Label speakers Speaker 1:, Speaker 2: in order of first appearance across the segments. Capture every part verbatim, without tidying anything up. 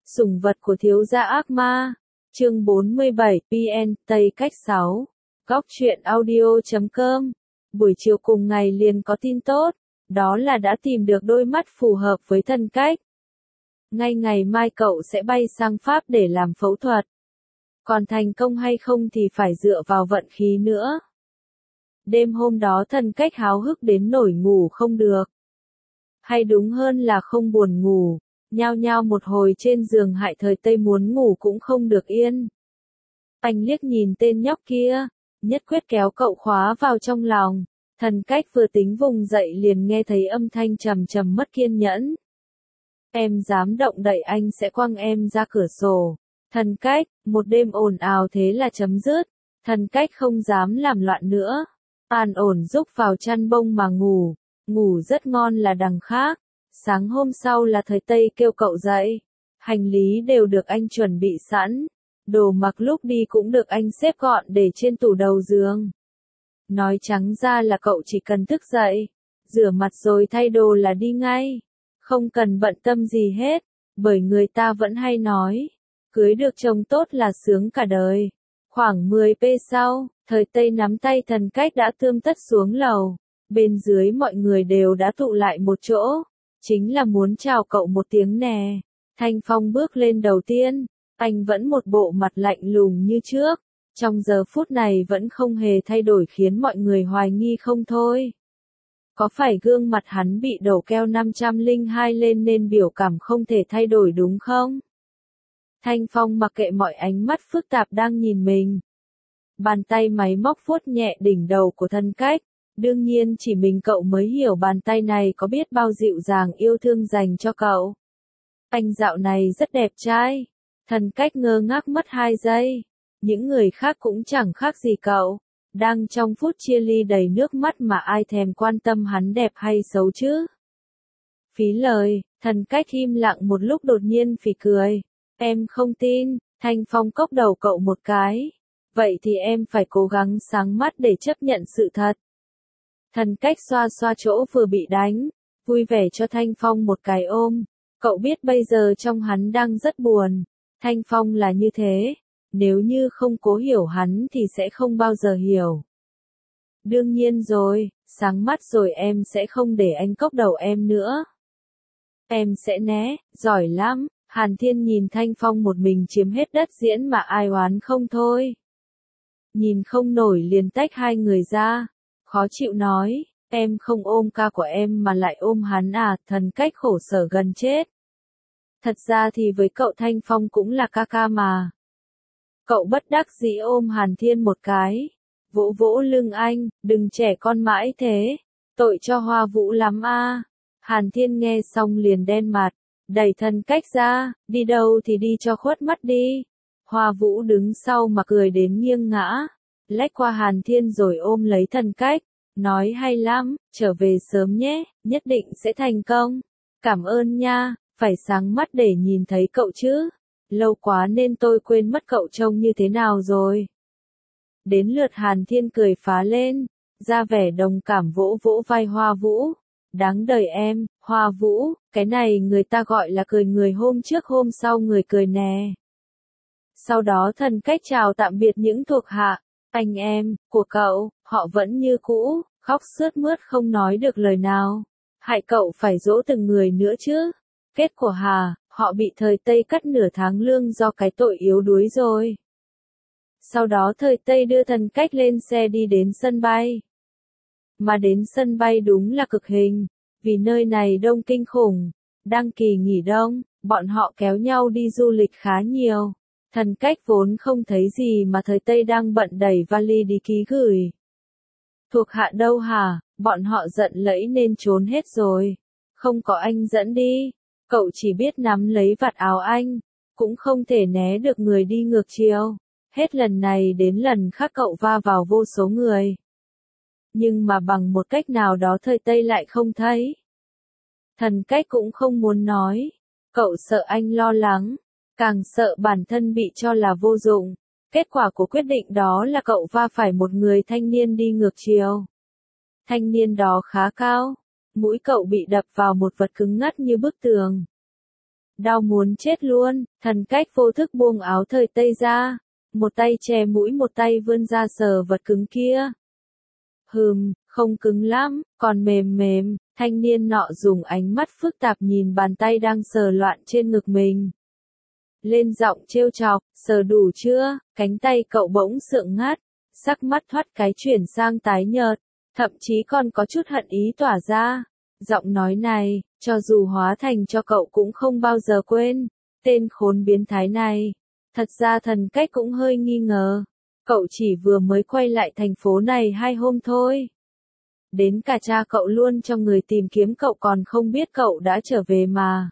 Speaker 1: Sủng vật của thiếu gia ác ma. Chương bốn mươi bảy, pê en, Tây cách sáu. Góc truyện audio chấm com. Buổi chiều cùng ngày liền có tin tốt, đó là đã tìm được đôi mắt phù hợp với thân cách. Ngay ngày mai cậu sẽ bay sang Pháp để làm phẫu thuật. Còn thành công hay không thì phải dựa vào vận khí nữa. Đêm hôm đó thân cách háo hức đến nổi ngủ không được. Hay đúng hơn là không buồn ngủ, nhao nhao một hồi trên giường hại thời Tây muốn ngủ cũng không được yên. Anh liếc nhìn tên nhóc kia, nhất quyết kéo cậu khóa vào trong lòng. Thần cách vừa tính vùng dậy liền nghe thấy âm thanh trầm trầm mất kiên nhẫn. Em dám động đậy anh sẽ quăng em ra cửa sổ. Thần cách, một đêm ồn ào thế là chấm dứt. Thần cách không dám làm loạn nữa. An ổn rúc vào chăn bông mà ngủ. Ngủ rất ngon là đằng khác. Sáng hôm sau là thời Tây kêu cậu dậy. Hành lý đều được anh chuẩn bị sẵn. Đồ mặc lúc đi cũng được anh xếp gọn để trên tủ đầu giường. Nói trắng ra là cậu chỉ cần thức dậy, rửa mặt rồi thay đồ là đi ngay. Không cần bận tâm gì hết, bởi người ta vẫn hay nói, cưới được chồng tốt là sướng cả đời. Khoảng mười phút sau, thời Tây nắm tay thần cách đã tươm tất xuống lầu. Bên dưới mọi người đều đã tụ lại một chỗ, chính là muốn chào cậu một tiếng nè. Thanh Phong bước lên đầu tiên, anh vẫn một bộ mặt lạnh lùng như trước. Trong giờ phút này vẫn không hề thay đổi khiến mọi người hoài nghi không thôi. Có phải gương mặt hắn bị đổ keo năm trăm lẻ hai lên nên biểu cảm không thể thay đổi đúng không? Thanh Phong mặc kệ mọi ánh mắt phức tạp đang nhìn mình. Bàn tay máy móc vuốt nhẹ đỉnh đầu của thân cách. Đương nhiên chỉ mình cậu mới hiểu bàn tay này có biết bao dịu dàng yêu thương dành cho cậu. Anh dạo này rất đẹp trai. Thân cách ngơ ngác mất hai giây. Những người khác cũng chẳng khác gì cậu, đang trong phút chia ly đầy nước mắt mà ai thèm quan tâm hắn đẹp hay xấu chứ. Phí lời, thần cách im lặng một lúc đột nhiên phì cười. Em không tin. Thanh Phong cốc đầu cậu một cái. Vậy thì em phải cố gắng sáng mắt để chấp nhận sự thật. Thần cách xoa xoa chỗ vừa bị đánh, vui vẻ cho Thanh Phong một cái ôm. Cậu biết bây giờ trong hắn đang rất buồn. Thanh Phong là như thế. Nếu như không cố hiểu hắn thì sẽ không bao giờ hiểu. Đương nhiên rồi, sáng mắt rồi em sẽ không để anh cốc đầu em nữa. Em sẽ né, giỏi lắm. Hàn Thiên nhìn Thanh Phong một mình chiếm hết đất diễn mà ai oán không thôi. Nhìn không nổi liền tách hai người ra. Khó chịu nói, em không ôm ca của em mà lại ôm hắn à, thần cách khổ sở gần chết. Thật ra thì với cậu Thanh Phong cũng là ca ca mà. Cậu bất đắc dĩ ôm Hàn Thiên một cái, vỗ vỗ lưng anh, đừng trẻ con mãi thế, tội cho Hoa Vũ lắm a. Hàn Thiên nghe xong liền đen mặt, đẩy thần cách ra, đi đâu thì đi cho khuất mắt đi. Hoa Vũ đứng sau mà cười đến nghiêng ngã, lách qua Hàn Thiên rồi ôm lấy thần cách, nói hay lắm, trở về sớm nhé, nhất định sẽ thành công. Cảm ơn nha, phải sáng mắt để nhìn thấy cậu chứ. Lâu quá nên tôi quên mất cậu trông như thế nào rồi. Đến lượt Hàn Thiên cười phá lên, ra vẻ đồng cảm vỗ vỗ vai Hoa Vũ. Đáng đời em, Hoa Vũ, cái này người ta gọi là cười người hôm trước hôm sau người cười nè. Sau đó thần cách chào tạm biệt những thuộc hạ, anh em, của cậu, họ vẫn như cũ, khóc sướt mướt không nói được lời nào. Hại cậu phải dỗ từng người nữa chứ. Kết quả hà, họ bị thời Tây cắt nửa tháng lương do cái tội yếu đuối rồi. Sau đó thời Tây đưa thần cách lên xe đi đến sân bay. Mà đến sân bay đúng là cực hình, vì nơi này đông kinh khủng. Đang kỳ nghỉ đông, bọn họ kéo nhau đi du lịch khá nhiều. Thần cách vốn không thấy gì mà thời Tây đang bận đẩy vali đi ký gửi. Thuộc hạ đâu hả, bọn họ giận lẫy nên trốn hết rồi. Không có anh dẫn đi. Cậu chỉ biết nắm lấy vạt áo anh, cũng không thể né được người đi ngược chiều. Hết lần này đến lần khác cậu va vào vô số người. Nhưng mà bằng một cách nào đó thời Tây lại không thấy. Thần cách cũng không muốn nói. Cậu sợ anh lo lắng, càng sợ bản thân bị cho là vô dụng. Kết quả của quyết định đó là cậu va phải một người thanh niên đi ngược chiều. Thanh niên đó khá cao. Mũi cậu bị đập vào một vật cứng ngắt như bức tường. đau muốn chết luôn, Thần Cách vô thức buông áo thời tây ra, một tay che mũi một tay vươn ra sờ vật cứng kia. Hừm, không cứng lắm, còn mềm mềm, thanh niên nọ dùng ánh mắt phức tạp nhìn bàn tay đang sờ loạn trên ngực mình. Lên giọng trêu chọc, sờ đủ chưa, cánh tay cậu bỗng sượng ngắt, sắc mắt thoát cái chuyển sang tái nhợt, thậm chí còn có chút hận ý tỏa ra. Giọng nói này, cho dù hóa thành cho cậu cũng không bao giờ quên, tên khốn biến thái này. Thật ra Thần Cách cũng hơi nghi ngờ, cậu chỉ vừa mới quay lại thành phố này hai hôm thôi. Đến cả cha cậu luôn trong người tìm kiếm cậu còn không biết cậu đã trở về mà.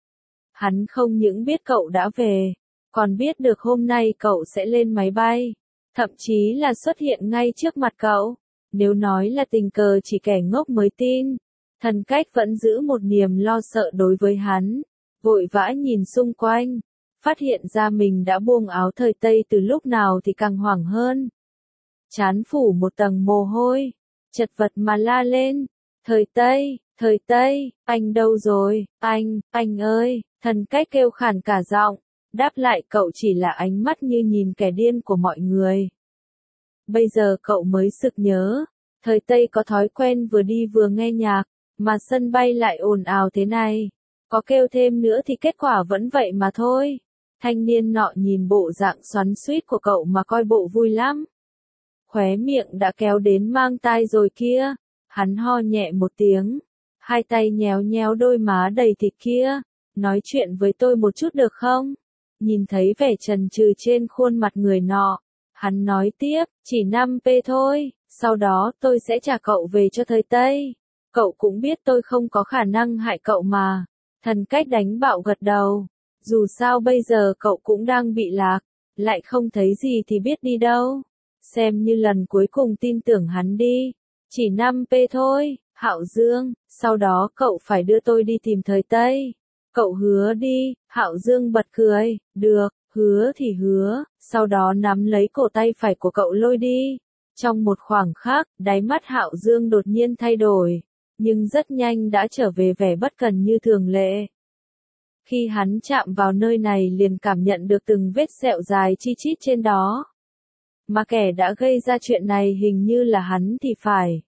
Speaker 1: Hắn không những biết cậu đã về, còn biết được hôm nay cậu sẽ lên máy bay, thậm chí là xuất hiện ngay trước mặt cậu. Nếu nói là tình cờ chỉ kẻ ngốc mới tin. Thần Cách vẫn giữ một niềm lo sợ đối với hắn, vội vã nhìn xung quanh, phát hiện ra mình đã buông áo thời tây từ lúc nào thì càng hoảng hơn. Trán phủ một tầng mồ hôi, chật vật mà la lên, thời tây, thời tây, anh đâu rồi, anh, anh ơi, Thần Cách kêu khàn cả giọng, đáp lại cậu chỉ là ánh mắt như nhìn kẻ điên của mọi người. Bây giờ cậu mới sực nhớ, thời tây có thói quen vừa đi vừa nghe nhạc, mà sân bay lại ồn ào thế này. Có kêu thêm nữa thì kết quả vẫn vậy mà thôi. Thanh niên nọ nhìn bộ dạng xoắn xuýt của cậu mà coi bộ vui lắm. Khóe miệng đã kéo đến mang tai rồi kia. Hắn ho nhẹ một tiếng. Hai tay nhéo nhéo đôi má đầy thịt kia. Nói chuyện với tôi một chút được không? Nhìn thấy vẻ chần chừ trên khuôn mặt người nọ. Hắn nói tiếp, chỉ năm p thôi, sau đó tôi sẽ trả cậu về cho thời Tây. Cậu cũng biết tôi không có khả năng hại cậu mà. Thần Cách đánh bạo gật đầu. Dù sao bây giờ cậu cũng đang bị lạc, lại không thấy gì thì biết đi đâu. Xem như lần cuối cùng tin tưởng hắn đi. Chỉ năm p thôi, Hạo Dương, sau đó cậu phải đưa tôi đi tìm thời Tây. Cậu hứa đi, Hạo Dương bật cười, được, hứa thì hứa, sau đó nắm lấy cổ tay phải của cậu lôi đi. Trong một khoảng khắc, đáy mắt Hạo Dương đột nhiên thay đổi, nhưng rất nhanh đã trở về vẻ bất cần như thường lệ. Khi hắn chạm vào nơi này liền cảm nhận được từng vết sẹo dài chi chít trên đó. Mà kẻ đã gây ra chuyện này hình như là hắn thì phải.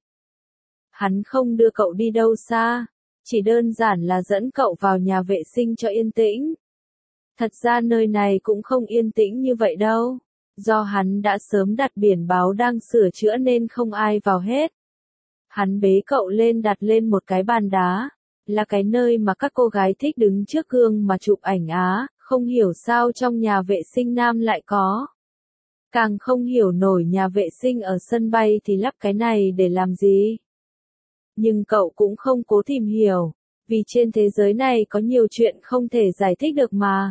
Speaker 1: Hắn không đưa cậu đi đâu xa, chỉ đơn giản là dẫn cậu vào nhà vệ sinh cho yên tĩnh. Thật ra nơi này cũng không yên tĩnh như vậy đâu, do hắn đã sớm đặt biển báo đang sửa chữa nên không ai vào hết. Hắn bế cậu lên đặt lên một cái bàn đá, là cái nơi mà các cô gái thích đứng trước gương mà chụp ảnh á, không hiểu sao trong nhà vệ sinh nam lại có. Càng không hiểu nổi nhà vệ sinh ở sân bay thì lắp cái này để làm gì. Nhưng cậu cũng không cố tìm hiểu, vì trên thế giới này có nhiều chuyện không thể giải thích được mà.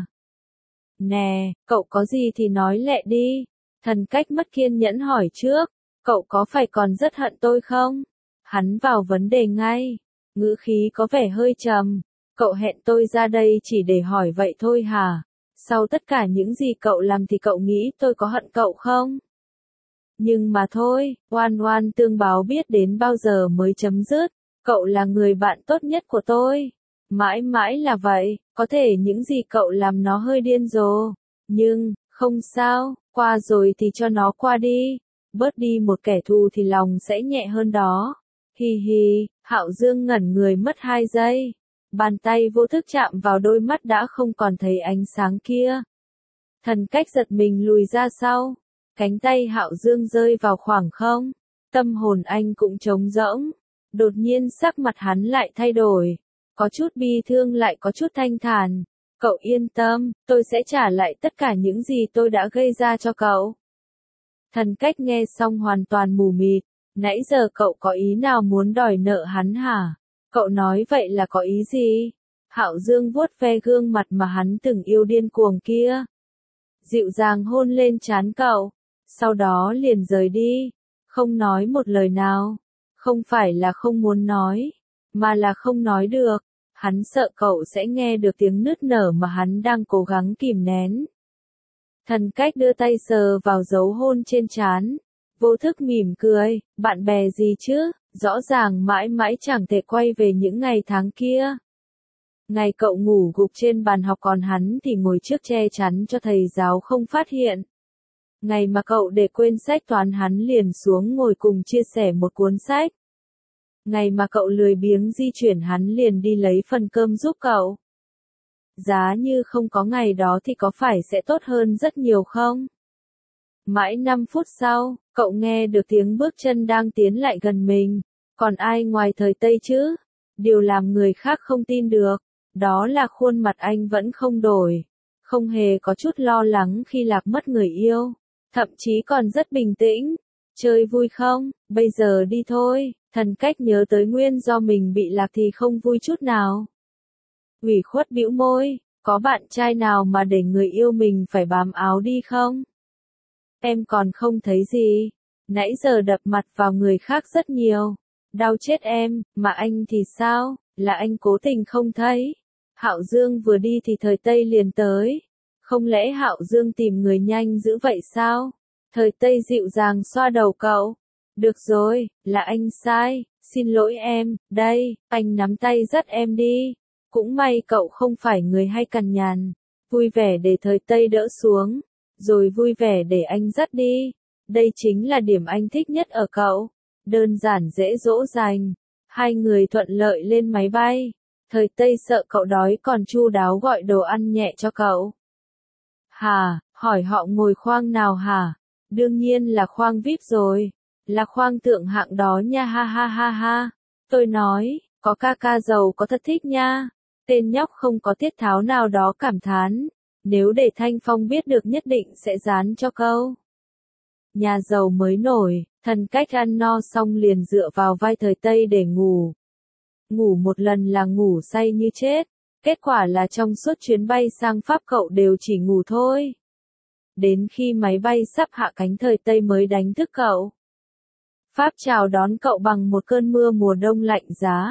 Speaker 1: Nè, cậu có gì thì nói lẹ đi. Thần Cách mất kiên nhẫn hỏi trước, cậu có phải còn rất hận tôi không? Hắn vào vấn đề ngay, ngữ khí có vẻ hơi trầm. Cậu hẹn tôi ra đây chỉ để hỏi vậy thôi hả? Sau tất cả những gì cậu làm thì cậu nghĩ tôi có hận cậu không? Nhưng mà thôi, oan oan tương báo biết đến bao giờ mới chấm dứt. Cậu là người bạn tốt nhất của tôi. Mãi mãi là vậy, có thể những gì cậu làm nó hơi điên rồ. Nhưng, không sao, qua rồi thì cho nó qua đi. Bớt đi một kẻ thù thì lòng sẽ nhẹ hơn đó. Hi hi, Hạo Dương ngẩn người mất hai giây. Bàn tay vô thức chạm vào đôi mắt đã không còn thấy ánh sáng kia. Thần Cách giật mình lùi ra sau. Cánh tay Hạo Dương rơi vào khoảng không. Tâm hồn anh cũng trống rỗng. Đột nhiên sắc mặt hắn lại thay đổi. Có chút bi thương lại có chút thanh thản. Cậu yên tâm, tôi sẽ trả lại tất cả những gì tôi đã gây ra cho cậu. Thần Cách nghe xong hoàn toàn mù mịt. Nãy giờ cậu có ý nào muốn đòi nợ hắn hả? Cậu nói vậy là có ý gì? Hạo Dương vuốt ve gương mặt mà hắn từng yêu điên cuồng kia. Dịu dàng hôn lên trán cậu. Sau đó liền rời đi. Không nói một lời nào. Không phải là không muốn nói, mà là không nói được. Hắn sợ cậu sẽ nghe được tiếng nức nở mà hắn đang cố gắng kìm nén. Thần Cách đưa tay sờ vào dấu hôn trên trán. Vô thức mỉm cười, bạn bè gì chứ, rõ ràng mãi mãi chẳng thể quay về những ngày tháng kia. Ngày cậu ngủ gục trên bàn học còn hắn thì ngồi trước che chắn cho thầy giáo không phát hiện. Ngày mà cậu để quên sách toán hắn liền xuống ngồi cùng chia sẻ một cuốn sách. Ngày mà cậu lười biếng di chuyển hắn liền đi lấy phần cơm giúp cậu. Giá như không có ngày đó thì có phải sẽ tốt hơn rất nhiều không? Mãi năm phút sau, cậu nghe được tiếng bước chân đang tiến lại gần mình. Còn ai ngoài thời Tây chứ? Điều làm người khác không tin được, đó là khuôn mặt anh vẫn không đổi. Không hề có chút lo lắng khi lạc mất người yêu. Thậm chí còn rất bình tĩnh. Chơi vui không? Bây giờ đi thôi. Thần cách nhớ tới nguyên do mình bị lạc thì không vui chút nào. Ủy khuất bĩu môi, có bạn trai nào mà để người yêu mình phải bám áo đi không? Em còn không thấy gì. Nãy giờ đập mặt vào người khác rất nhiều. Đau chết em, mà anh thì sao? Là anh cố tình không thấy. Hạo Dương vừa đi thì thời Tây liền tới. Không lẽ Hạo Dương tìm người nhanh dữ vậy sao? Thời Tây dịu dàng xoa đầu cậu. Được rồi, là anh sai, xin lỗi em, đây, anh nắm tay dắt em đi. Cũng may cậu không phải người hay cằn nhằn. Vui vẻ để thời Tây đỡ xuống, rồi vui vẻ để anh dắt đi. Đây chính là điểm anh thích nhất ở cậu. Đơn giản dễ dỗ dành. Hai người thuận lợi lên máy bay. Thời Tây sợ cậu đói còn chu đáo gọi đồ ăn nhẹ cho cậu. Hả, hỏi họ ngồi khoang nào hả? Đương nhiên là khoang vi ai pi rồi. Là khoang thượng hạng đó nha ha ha ha ha. Tôi nói, có ca ca giàu có thật thích nha. Tên nhóc không có tiết tháo nào đó cảm thán. Nếu để Thanh Phong biết được nhất định sẽ dán cho câu. Nhà giàu mới nổi, thần cách ăn no xong liền dựa vào vai thời Tây để ngủ. Ngủ một lần là ngủ say như chết. Kết quả là trong suốt chuyến bay sang Pháp cậu đều chỉ ngủ thôi. Đến khi máy bay sắp hạ cánh thời Tây mới đánh thức cậu. Pháp chào đón cậu bằng một cơn mưa mùa đông lạnh giá.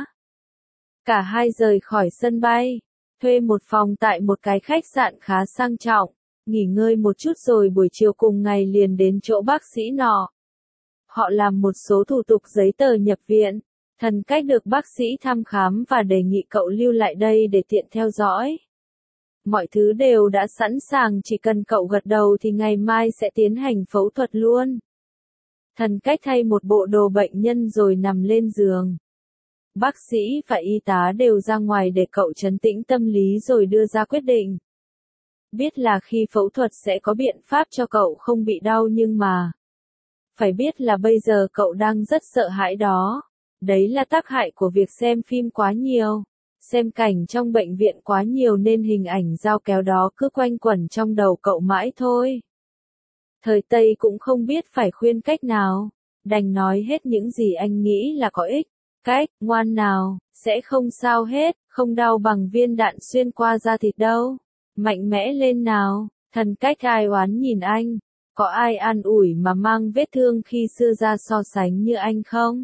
Speaker 1: Cả hai rời khỏi sân bay, thuê một phòng tại một cái khách sạn khá sang trọng, nghỉ ngơi một chút rồi buổi chiều cùng ngày liền đến chỗ bác sĩ nọ. Họ làm một số thủ tục giấy tờ nhập viện, thần cách được bác sĩ thăm khám và đề nghị cậu lưu lại đây để tiện theo dõi. Mọi thứ đều đã sẵn sàng, chỉ cần cậu gật đầu thì ngày mai sẽ tiến hành phẫu thuật luôn. Thần cách thay một bộ đồ bệnh nhân rồi nằm lên giường. Bác sĩ và y tá đều ra ngoài để cậu trấn tĩnh tâm lý rồi đưa ra quyết định. Biết là khi phẫu thuật sẽ có biện pháp cho cậu không bị đau nhưng mà... Phải biết là bây giờ cậu đang rất sợ hãi đó. Đấy là tác hại của việc xem phim quá nhiều. Xem cảnh trong bệnh viện quá nhiều nên hình ảnh dao kéo đó cứ quanh quẩn trong đầu cậu mãi thôi. Thời Tây cũng không biết phải khuyên cách nào. Đành nói hết những gì anh nghĩ là có ích. Cách, ngoan nào, sẽ không sao hết, không đau bằng viên đạn xuyên qua da thịt đâu. Mạnh mẽ lên nào, thần cách ai oán nhìn anh. Có ai an ủi mà mang vết thương khi xưa ra so sánh như anh không?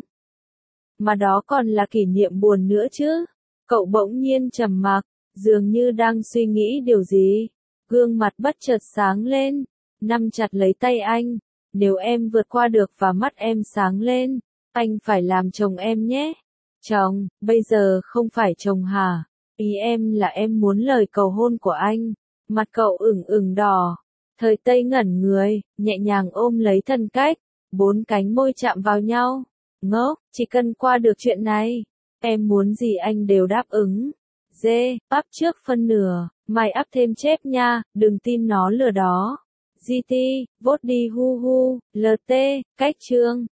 Speaker 1: Mà đó còn là kỷ niệm buồn nữa chứ. Cậu bỗng nhiên trầm mặc, dường như đang suy nghĩ điều gì. Gương mặt bất chợt sáng lên, nắm chặt lấy tay anh. Nếu em vượt qua được và mắt em sáng lên, anh phải làm chồng em nhé. Chồng, bây giờ không phải chồng hả? Ý em là em muốn lời cầu hôn của anh. Mặt cậu ửng ửng đỏ. Thời Tây ngẩn người, nhẹ nhàng ôm lấy thần cách. Bốn cánh môi chạm vào nhau. Ngốc, chỉ cần qua được chuyện này. Em muốn gì anh đều đáp ứng. Dê, áp trước phân nửa, mày áp thêm chép nha, đừng tin nó lừa đó. giê tê, vote đi hu hu, lờ tê, cách chương.